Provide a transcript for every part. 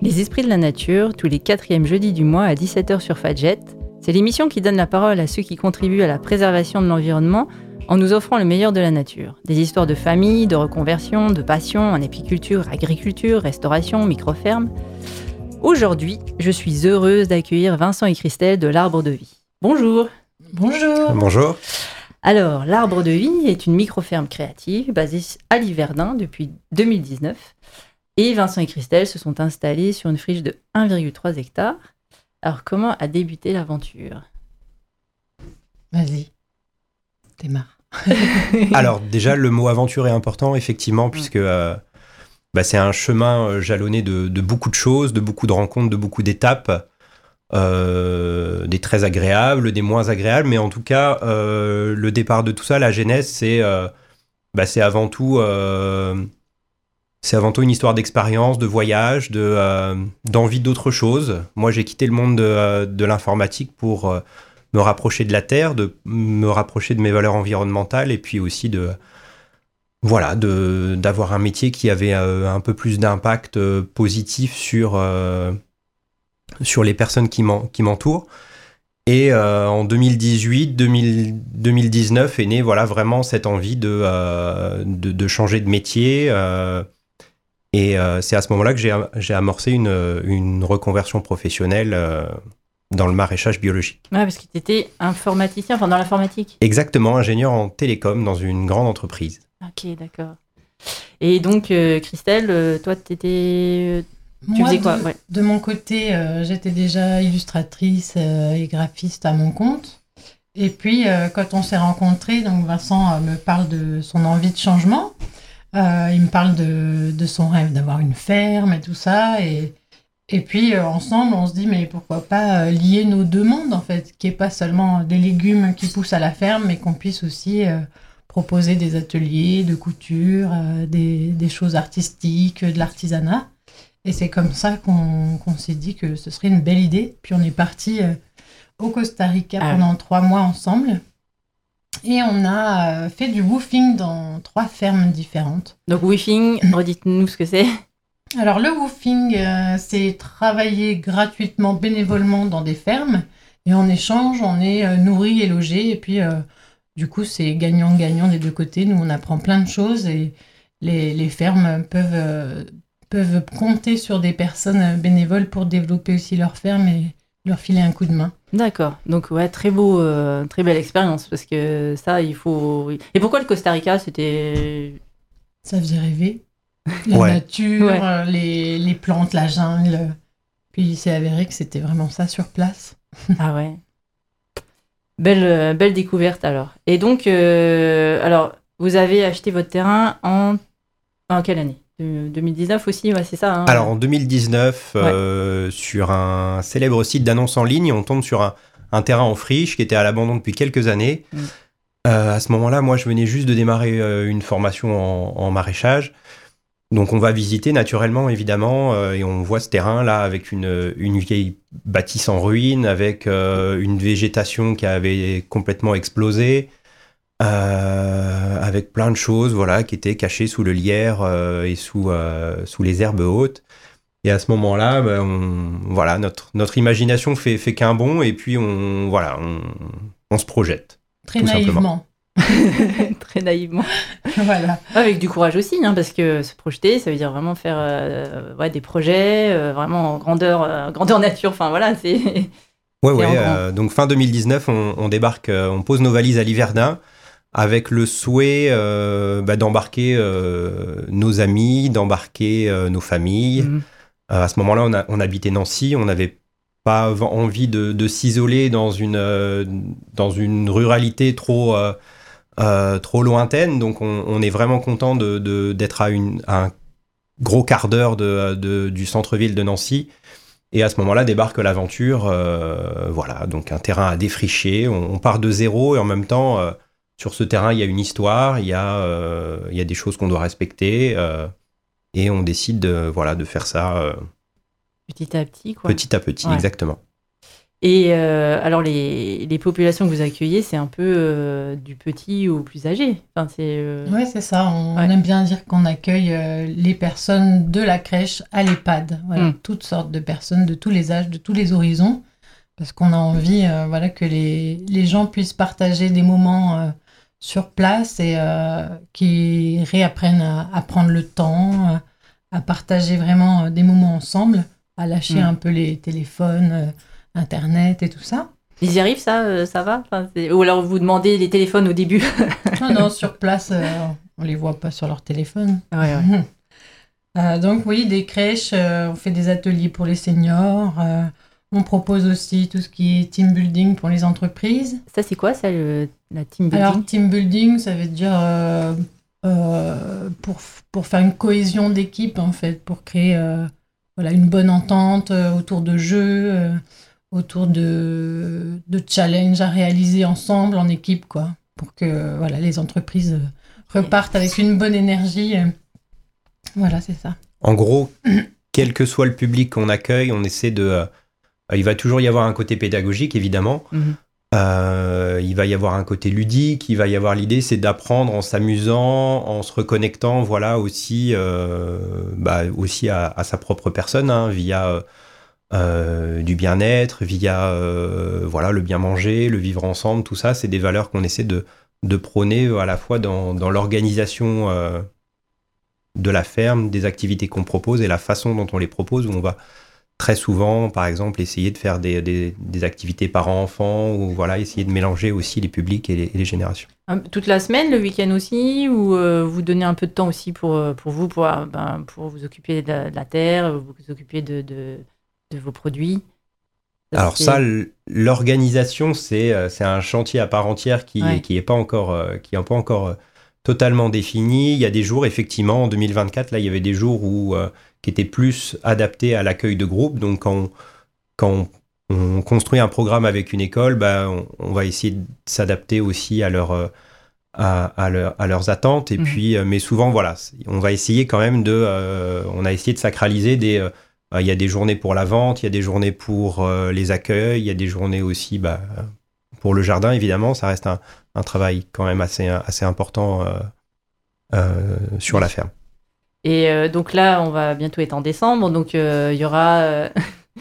Les Esprits de la Nature, tous les 4e jeudis du mois à 17h sur Fadjet. C'est l'émission qui donne la parole à ceux qui contribuent à la préservation de l'environnement en nous offrant le meilleur de la nature. Des histoires de famille, de reconversion, de passion en apiculture, agriculture, restauration, microferme. Aujourd'hui, je suis heureuse d'accueillir Vincent et Christelle de l'Arbre de Vie. Bonjour. Bonjour. Bonjour. Alors, l'Arbre de Vie est une microferme créative basée à Liverdun depuis 2019. Et Vincent et Christelle se sont installés sur une friche de 1,3 hectares. Alors, comment a débuté l'aventure ? Vas-y, démarre. Alors déjà, le mot aventure est important, effectivement, puisque c'est un chemin jalonné de beaucoup de choses, de beaucoup de rencontres, de beaucoup d'étapes, des très agréables, des moins agréables, mais en tout cas, le départ de tout ça, la genèse, c'est avant tout une histoire d'expérience, de voyage, d'envie d'autre chose. Moi, j'ai quitté le monde de l'informatique pour me rapprocher de la terre, de me rapprocher de mes valeurs environnementales, et puis aussi d'avoir un métier qui avait un peu plus d'impact positif sur les personnes qui m'entourent. Et en 2018-2019 est née vraiment cette envie de changer de métier. Et c'est à ce moment-là que j'ai amorcé une reconversion professionnelle dans le maraîchage biologique. Ouais, parce que tu étais informaticien, dans l'informatique. Exactement, ingénieur en télécom dans une grande entreprise. Ok, d'accord. Et donc, Christelle, toi, tu faisais quoi ? De mon côté, j'étais déjà illustratrice et graphiste à mon compte. Et puis, quand on s'est rencontrés, donc Vincent me parle de son envie de changement. Il me parle de son rêve d'avoir une ferme et tout ça. Et puis, ensemble, on se dit, mais pourquoi pas lier nos deux mondes, en fait, qu'il n'y ait pas seulement des légumes qui poussent à la ferme, mais qu'on puisse aussi proposer des ateliers de couture, des choses artistiques, de l'artisanat. Et c'est comme ça qu'on s'est dit que ce serait une belle idée. Puis on est parti au Costa Rica pendant 3 mois ensemble. Et on a fait du woofing dans 3 fermes différentes. Donc woofing, redites-nous ce que c'est. Alors le woofing, c'est travailler gratuitement, bénévolement dans des fermes. Et en échange, on est nourri et logé. Et puis du coup, c'est gagnant-gagnant des deux côtés. Nous, on apprend plein de choses. Et les fermes peuvent compter sur des personnes bénévoles pour développer aussi leur ferme et leur filer un coup de main. D'accord. Donc, ouais, très belle expérience, parce que ça, il faut... Et pourquoi le Costa Rica, c'était... Ça faisait rêver. La nature, les plantes, la jungle. Puis il s'est avéré que c'était vraiment ça sur place. Ah ouais. Belle découverte, alors. Et donc, alors, vous avez acheté votre terrain en quelle année ? 2019 aussi, c'est ça. Hein. Alors en 2019, sur un célèbre site d'annonce en ligne, on tombe sur un terrain en friche qui était à l'abandon depuis quelques années. À ce moment-là, moi, je venais juste de démarrer une formation en maraîchage. Donc on va visiter naturellement, évidemment, et on voit ce terrain-là avec une vieille bâtisse en ruine, avec une végétation qui avait complètement explosé. Avec plein de choses qui étaient cachées sous le lierre et sous les herbes hautes. Et à ce moment-là, notre imagination fait qu'un bond et puis on se projette. Très naïvement. Très naïvement. Voilà. Avec du courage aussi, parce que se projeter, ça veut dire vraiment faire des projets, vraiment en grandeur nature. C'est... Donc fin 2019, on débarque, on pose nos valises à Liverdun, avec le souhait d'embarquer nos amis, d'embarquer nos familles. À ce moment-là, on habitait Nancy, on n'avait pas envie de s'isoler dans une ruralité trop lointaine, donc on est vraiment content d'être à un gros quart d'heure du centre-ville de Nancy. Et à ce moment-là, débarque l'aventure, donc un terrain à défricher, on part de zéro et en même temps... sur ce terrain, il y a une histoire, il y a des choses qu'on doit respecter et on décide de faire ça petit à petit, Petit à petit, ouais. Exactement. Et alors, les populations que vous accueillez, c'est un peu du petit au plus âgé. Enfin, Oui, c'est ça. On aime bien dire qu'on accueille les personnes de la crèche à l'EHPAD. Voilà, toutes sortes de personnes, de tous les âges, de tous les horizons. Parce qu'on a envie que les gens puissent partager des moments sur place et qui réapprennent à prendre le temps, à partager vraiment des moments ensemble, à lâcher un peu les téléphones, Internet et tout ça. Ils y arrivent, ça va? Enfin, ou alors vous demandez les téléphones au début? Non, sur place, on les voit pas sur leur téléphone. Ouais. Donc oui, des crèches, on fait des ateliers pour les seniors, on propose aussi tout ce qui est team building pour les entreprises. Ça, c'est quoi, ça, la team building? Alors, team building, ça veut dire pour faire une cohésion d'équipe, en fait, pour créer une bonne entente autour de jeux, autour de challenges à réaliser ensemble, en équipe, quoi, pour que les entreprises repartent avec une bonne énergie. Voilà, c'est ça. En gros, quel que soit le public qu'on accueille, on essaie de... il va toujours y avoir un côté pédagogique, évidemment. Il va y avoir un côté ludique. Il va y avoir l'idée, c'est d'apprendre en s'amusant, en se reconnectant, aussi à sa propre personne, via du bien-être, via le bien manger, le vivre ensemble. Tout ça, c'est des valeurs qu'on essaie de prôner à la fois dans l'organisation de la ferme, des activités qu'on propose et la façon dont on les propose, où on va très souvent, par exemple, essayer de faire des activités parents-enfants, ou essayer de mélanger aussi les publics et les générations. Toute la semaine, le week-end aussi, ou vous donnez un peu de temps aussi pour vous, pour vous occuper de la terre, vous occuper de vos produits? Alors ça, l'organisation, c'est un chantier à part entière qui n'est pas encore totalement défini. Il y a des jours, effectivement, en 2024, là, il y avait des jours qui étaient plus adaptés à l'accueil de groupe. Donc, quand on construit un programme avec une école, on va essayer de s'adapter aussi à leurs attentes. Et puis, mais souvent, on va essayer quand même on a essayé de sacraliser il y a des journées pour la vente, il y a des journées pour les accueils, il y a des journées aussi pour le jardin, évidemment. Ça reste un travail quand même assez important sur la ferme. Et donc là, on va bientôt être en décembre, donc il y aura,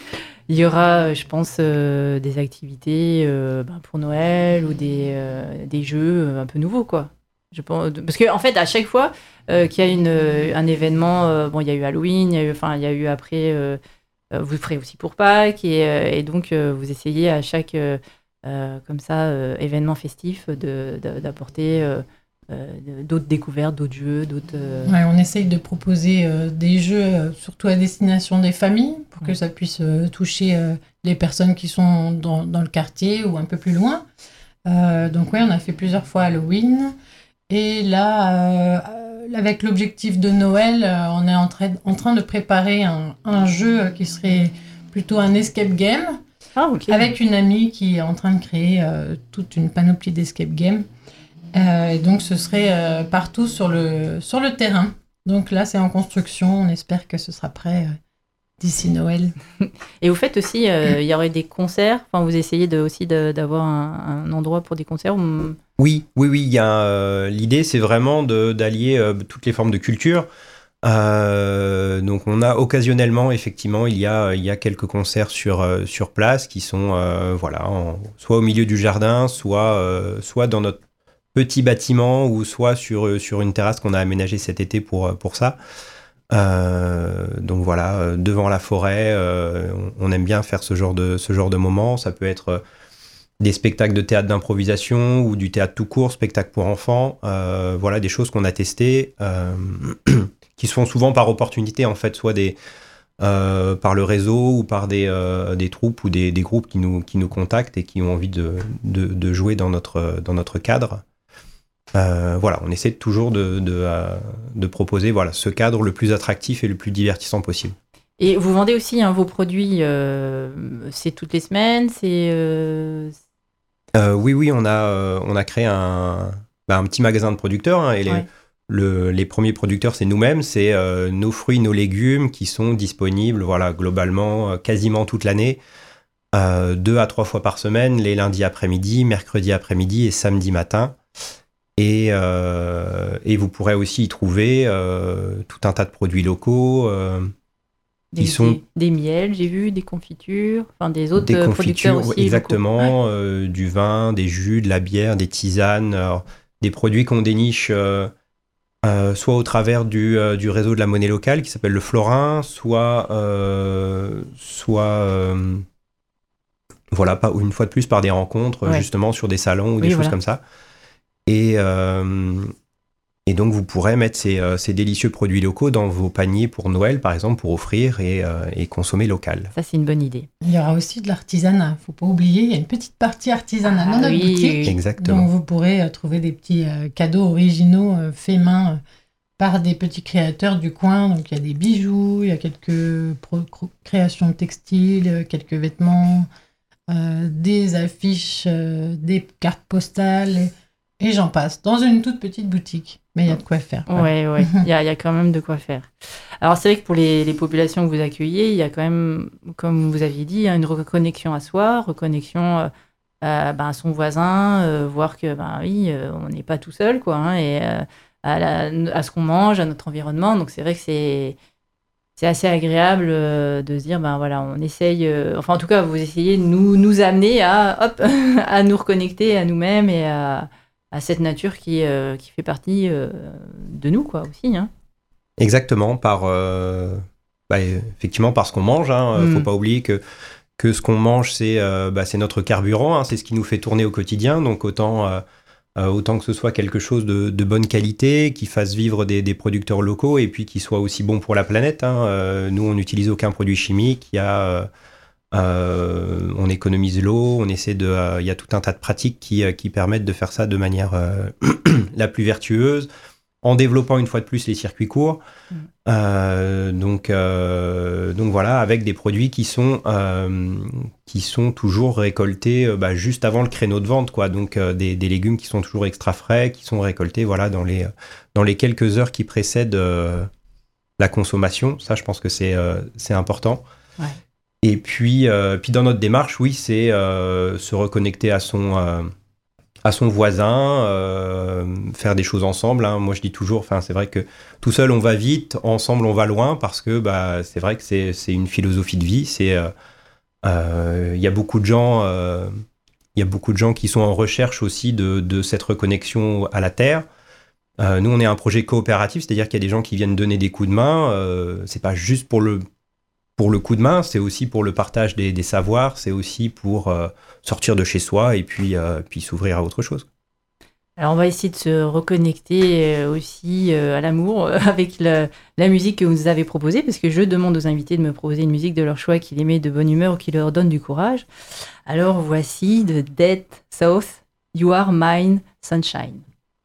je pense, des activités pour Noël ou des jeux un peu nouveaux, quoi. Je pense, parce qu'en fait, à chaque fois qu'il y a un événement, il y a eu Halloween, il y a eu après, vous ferez aussi pour Pâques, et donc vous essayez à chaque comme ça événement festif d'apporter d'autres découvertes, d'autres jeux, on essaye de proposer des jeux surtout à destination des familles pour que ça puisse toucher les personnes qui sont dans le quartier ou un peu plus loin. Donc on a fait plusieurs fois Halloween. Et là, avec l'objectif de Noël, on est en train de préparer un jeu qui serait plutôt un escape game, avec une amie qui est en train de créer toute une panoplie d'escape games. Et donc, ce serait partout sur le terrain. Donc là, c'est en construction. On espère que ce sera prêt d'ici Noël. Et vous faites aussi, il y aurait des concerts. Enfin, vous essayez aussi d'avoir un endroit pour des concerts. Oui. Il y a l'idée, c'est vraiment d'allier toutes les formes de culture. Donc, on a occasionnellement, effectivement, il y a quelques concerts sur place qui sont, soit au milieu du jardin, soit dans notre petit bâtiment, ou soit sur une terrasse qu'on a aménagée cet été pour ça. Donc devant la forêt, on aime bien faire ce genre de moment. Ça peut être des spectacles de théâtre d'improvisation ou du théâtre tout court, spectacle pour enfants. Des choses qu'on a testées, qui se font souvent par opportunité, en fait, soit par le réseau ou par des troupes ou des groupes qui nous contactent et qui ont envie de jouer dans notre cadre. On essaie toujours de proposer ce cadre le plus attractif et le plus divertissant possible. Et vous vendez aussi vos produits, c'est toutes les semaines, Oui, on a créé un petit magasin de producteurs, et les premiers producteurs, c'est nous-mêmes, c'est nos fruits, nos légumes qui sont disponibles globalement quasiment toute l'année. 2 à 3 fois par semaine, les lundis après-midi, mercredi après-midi et samedi matin. Et vous pourrez aussi y trouver tout un tas de produits locaux des miels, j'ai vu, des confitures, enfin des autres producteurs aussi. Exactement, du vin, des jus, de la bière, des tisanes, des produits qu'on déniche soit au travers du réseau de la monnaie locale qui s'appelle le Florin, soit voilà, pas une fois de plus par des rencontres justement sur des salons ou des choses comme ça. Et donc, vous pourrez mettre ces délicieux produits locaux dans vos paniers pour Noël, par exemple, pour offrir et consommer local. Ça, c'est une bonne idée. Il y aura aussi de l'artisanat. Il ne faut pas oublier, il y a une petite partie artisanat dans notre boutique. Exactement. Donc, vous pourrez trouver des petits cadeaux originaux faits main par des petits créateurs du coin. Donc, il y a des bijoux, il y a quelques créations textiles, quelques vêtements, des affiches, des cartes postales... Et j'en passe, dans une toute petite boutique. Mais il y a de quoi faire. Ouais, il y a quand même de quoi faire. Alors, c'est vrai que pour les populations que vous accueillez, il y a quand même, comme vous aviez dit, une reconnexion à soi, reconnexion à son voisin, voir que, on n'est pas tout seul, quoi, et à ce qu'on mange, à notre environnement. Donc, c'est vrai que c'est assez agréable de se dire, on essaye, enfin, en tout cas, vous essayez de nous amener à nous reconnecter à nous-mêmes et à cette nature qui fait partie de nous, quoi, aussi. Hein. Exactement, effectivement, par ce qu'on mange. Faut pas oublier que ce qu'on mange, c'est notre carburant, c'est ce qui nous fait tourner au quotidien. Donc, autant que ce soit quelque chose de bonne qualité, qui fasse vivre des producteurs locaux et puis qui soit aussi bon pour la planète. Nous, on n'utilise aucun produit chimique. On économise l'eau, il y a tout un tas de pratiques qui permettent de faire ça de manière la plus vertueuse, en développant une fois de plus les circuits courts. Donc voilà, avec des produits qui sont toujours récoltés juste avant le créneau de vente, quoi. Donc des légumes qui sont toujours extra frais, qui sont récoltés dans les quelques heures qui précèdent la consommation. Ça, je pense que c'est important. Ouais. Et puis dans notre démarche, oui, c'est se reconnecter à son voisin, faire des choses ensemble. Moi, je dis toujours, c'est vrai que tout seul, on va vite, ensemble, on va loin, parce que c'est vrai que c'est une philosophie de vie. Il y a beaucoup de gens qui sont en recherche aussi de cette reconnexion à la terre. Nous, on est un projet coopératif, c'est-à-dire qu'il y a des gens qui viennent donner des coups de main. C'est pas juste pour le coup de main, c'est aussi pour le partage des savoirs, c'est aussi pour sortir de chez soi et puis s'ouvrir à autre chose. Alors on va essayer de se reconnecter aussi à l'amour avec la musique que vous nous avez proposée, parce que je demande aux invités de me proposer une musique de leur choix qui les met de bonne humeur ou qui leur donne du courage. Alors voici de Dead South, You Are Mine Sunshine.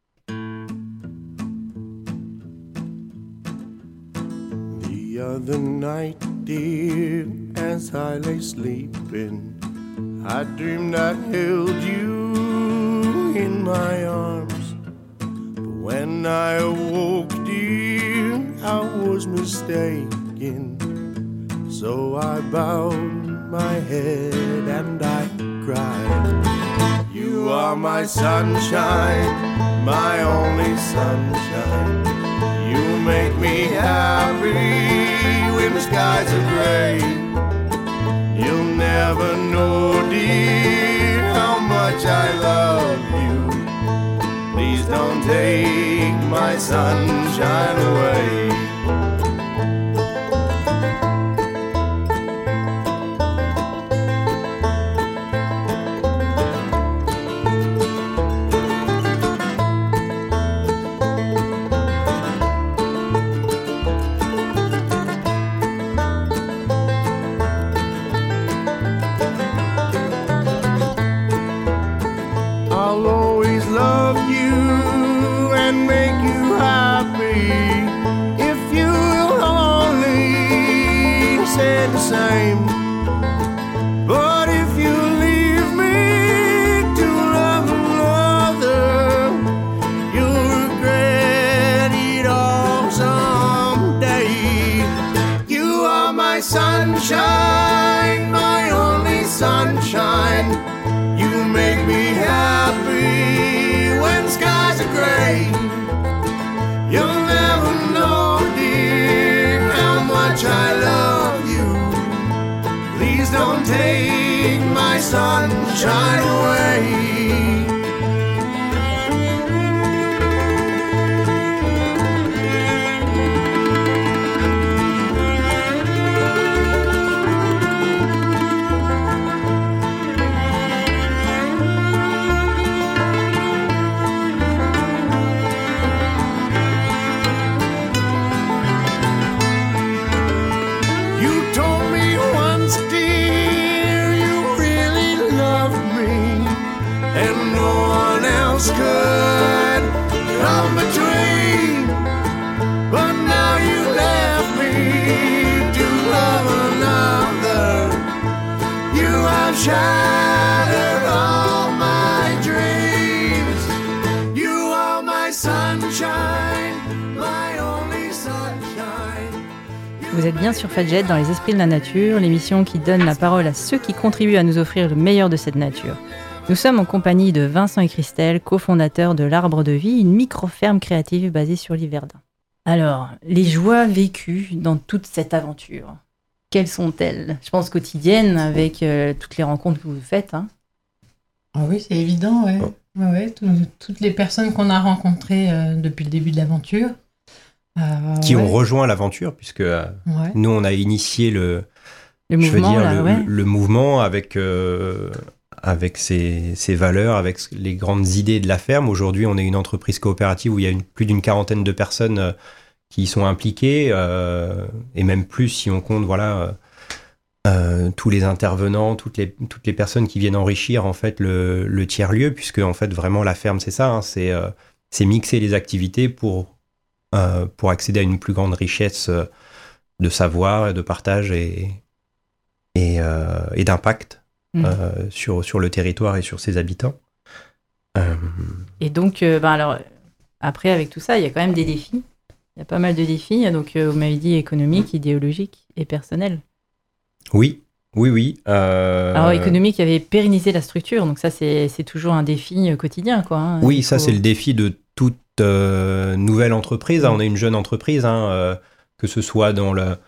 The other night, dear, as I lay sleeping, I dreamed I held you in my arms. But when I awoke, dear, I was mistaken. So I bowed my head and I cried. You are my sunshine, my only sunshine. You make me happy when the skies are gray. You'll never know, dear, how much I love you. Please don't take my sunshine away. If take my sunshine away. Could come between, but now you left me to love another. You have shattered all my dreams. You are my sunshine, my only sunshine. Vous êtes bien sur Fadjet dans Les Esprits de la Nature, l'émission qui donne la parole à ceux qui contribuent à nous offrir le meilleur de cette nature. Nous sommes en compagnie de Vincent et Christelle, cofondateurs de l'Arbre de Vie, une micro-ferme créative basée sur l'Yverdun. Alors, les joies vécues dans toute cette aventure, quelles sont-elles ? Je pense quotidiennes avec toutes les rencontres que vous faites. Hein. Ah oui, c'est évident, ouais. Ouais, toutes les personnes qu'on a rencontrées depuis le début de l'aventure. Qui ont rejoint l'aventure, puisque nous, on a initié le mouvement, le mouvement avec ses valeurs, avec les grandes idées de la ferme. Aujourd'hui, on est une entreprise coopérative où il y a plus d'une quarantaine de personnes qui y sont impliquées, et même plus si on compte tous les intervenants, toutes les personnes qui viennent enrichir en fait le tiers-lieu, puisque en fait vraiment la ferme c'est ça, hein, c'est mixer les activités pour accéder à une plus grande richesse de savoir et de partage et d'impact. Sur le territoire et sur ses habitants. Et donc, alors, après, avec tout ça, il y a quand même des défis. Il y a pas mal de défis. Donc, vous m'avez dit économiques, idéologiques et personnels. Oui. Alors, économique, il y avait pérenniser la structure. Donc, ça, c'est toujours un défi quotidien, quoi. Hein. Oui, ça, c'est le défi de toute nouvelle entreprise. On est une jeune entreprise, que ce soit dans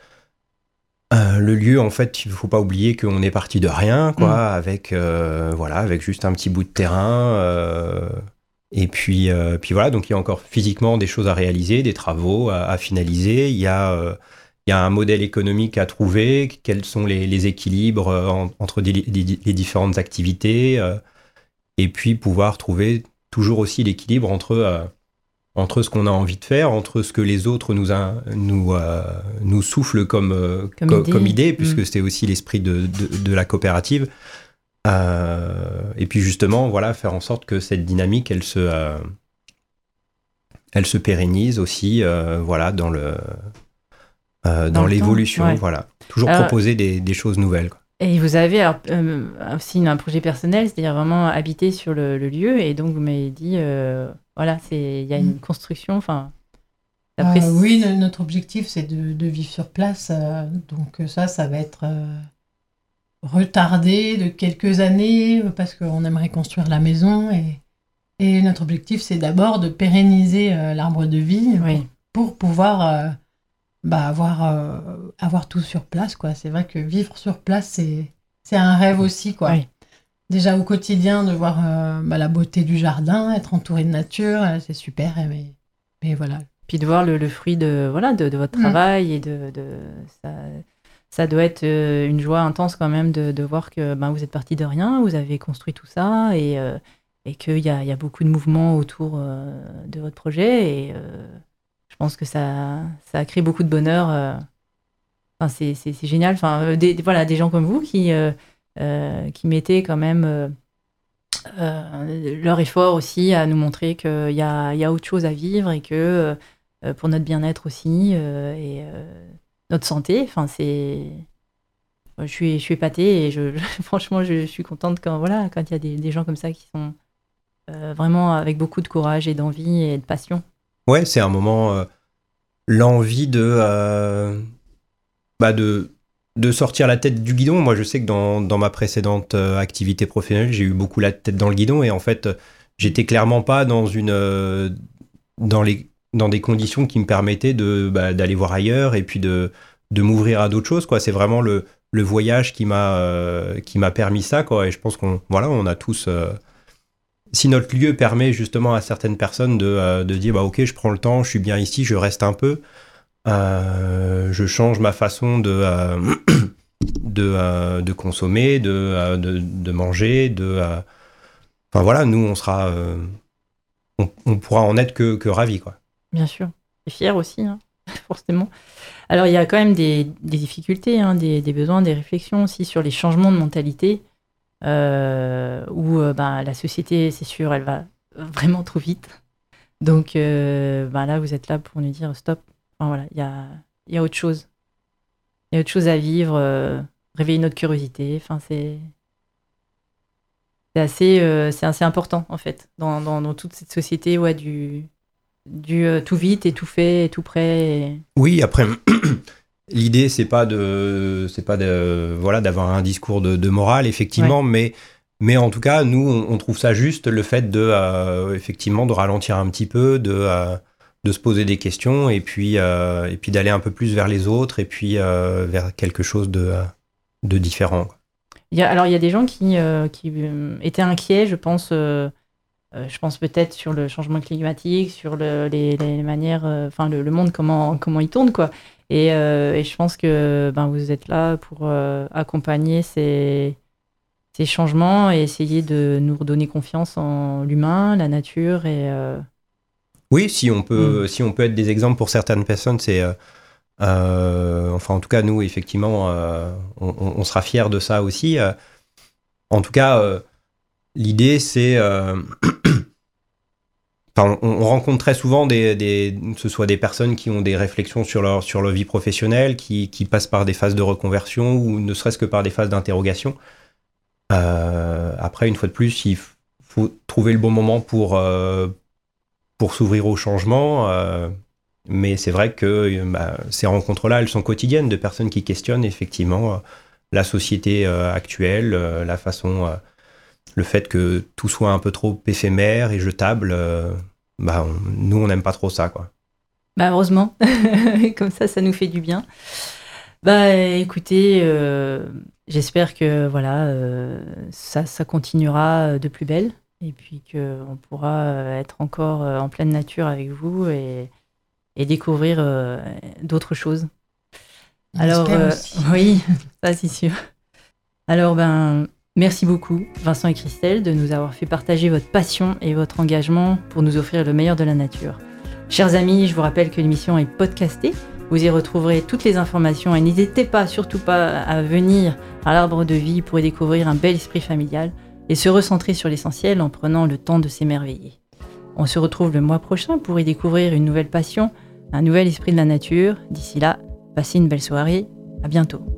le lieu, en fait, il ne faut pas oublier qu'on est parti de rien, quoi, avec juste un petit bout de terrain. Et puis voilà, donc il y a encore physiquement des choses à réaliser, des travaux à finaliser. Il y a un modèle économique à trouver, quels sont les équilibres entre les différentes activités, et puis pouvoir trouver toujours aussi l'équilibre entre ce qu'on a envie de faire, entre ce que les autres nous soufflent comme idée, puisque c'était aussi l'esprit de la coopérative. Et puis justement, faire en sorte que cette dynamique, elle se pérennise aussi, dans l'évolution. Ouais. Voilà. Toujours proposer des choses nouvelles, quoi. Et vous avez aussi un projet personnel, c'est-à-dire vraiment habiter sur le lieu, et donc vous m'avez dit... il y a une construction. Oui, notre objectif, c'est de vivre sur place. Donc ça va être retardé de quelques années parce qu'on aimerait construire la maison. Et notre objectif, c'est d'abord de pérenniser l'Arbre de Vie pour pouvoir avoir tout sur place, quoi. C'est vrai que vivre sur place, c'est un rêve aussi, quoi. Oui. Déjà au quotidien, de voir la beauté du jardin, être entouré de nature, c'est super. Mais voilà. Puis de voir le fruit de votre travail et ça doit être une joie intense quand même de voir que vous êtes parti de rien, vous avez construit tout ça et qu'il y a beaucoup de mouvements autour de votre projet et je pense que ça a créé beaucoup de bonheur. C'est génial. Des gens comme vous qui mettaient quand même leur effort aussi à nous montrer qu'il y a autre chose à vivre et que pour notre bien-être aussi et notre santé, je suis épatée et franchement je suis contente quand il y a des gens comme ça qui sont vraiment avec beaucoup de courage et d'envie et de passion. Ouais, c'est un moment l'envie de sortir la tête du guidon. Moi, je sais que dans ma précédente activité professionnelle, j'ai eu beaucoup la tête dans le guidon et en fait, j'étais clairement pas dans des conditions qui me permettaient d'aller voir ailleurs et puis de m'ouvrir à d'autres choses, quoi. C'est vraiment le le voyage qui m'a permis ça, quoi. Et je pense on a tous... si notre lieu permet justement à certaines personnes de dire, bah ok, je prends le temps, je suis bien ici, je reste un peu, je change ma façon de consommer, de manger, enfin voilà, nous on sera... on pourra en être que ravis, quoi. Bien sûr. Et fiers aussi, hein, forcément. Alors, il y a quand même des difficultés, hein, des besoins, des réflexions aussi sur les changements de mentalité, où la société, c'est sûr, elle va vraiment trop vite. Donc, là, vous êtes là pour nous dire stop. Enfin, voilà, il y a autre chose. Il y a autre chose à vivre, réveiller notre curiosité. Enfin, c'est assez important, en fait, dans toute cette société, ouais, du tout vite et tout fait et tout prêt. Oui, après, l'idée, c'est pas d'avoir un discours de morale, effectivement, ouais. mais en tout cas, nous, on trouve ça juste, le fait effectivement, de ralentir un petit peu, de se poser des questions et puis d'aller un peu plus vers les autres et puis vers quelque chose de différent, quoi. Il y a des gens qui étaient inquiets, je pense peut-être sur le changement climatique, sur les manières, le monde, comment il tourne, quoi. Et je pense que vous êtes là pour accompagner ces changements et essayer de nous redonner confiance en l'humain, la nature et... Oui, si on peut être des exemples pour certaines personnes, c'est... en tout cas, nous, effectivement, on sera fiers de ça aussi. En tout cas, l'idée, c'est... on rencontre très souvent que ce soit des personnes qui ont des réflexions sur leur vie professionnelle, qui passent par des phases de reconversion ou ne serait-ce que par des phases d'interrogation. Après, une fois de plus, il faut trouver le bon moment pour s'ouvrir au changement. Mais c'est vrai que ces rencontres-là, elles sont quotidiennes, de personnes qui questionnent effectivement la société actuelle, la façon, le fait que tout soit un peu trop éphémère et jetable. Nous, on n'aime pas trop ça, quoi. Heureusement, comme ça nous fait du bien. Écoutez, j'espère que ça continuera de plus belle et puis qu'on pourra être encore en pleine nature avec vous et découvrir d'autres choses. Alors, oui, ça c'est sûr. Alors, merci beaucoup, Vincent et Christelle, de nous avoir fait partager votre passion et votre engagement pour nous offrir le meilleur de la nature. Chers amis, je vous rappelle que l'émission est podcastée. Vous y retrouverez toutes les informations et n'hésitez surtout pas à venir à l'Arbre de Vie pour y découvrir un bel esprit familial et se recentrer sur l'essentiel en prenant le temps de s'émerveiller. On se retrouve le mois prochain pour y découvrir une nouvelle passion, un nouvel esprit de la nature. D'ici là, passez une belle soirée. À bientôt.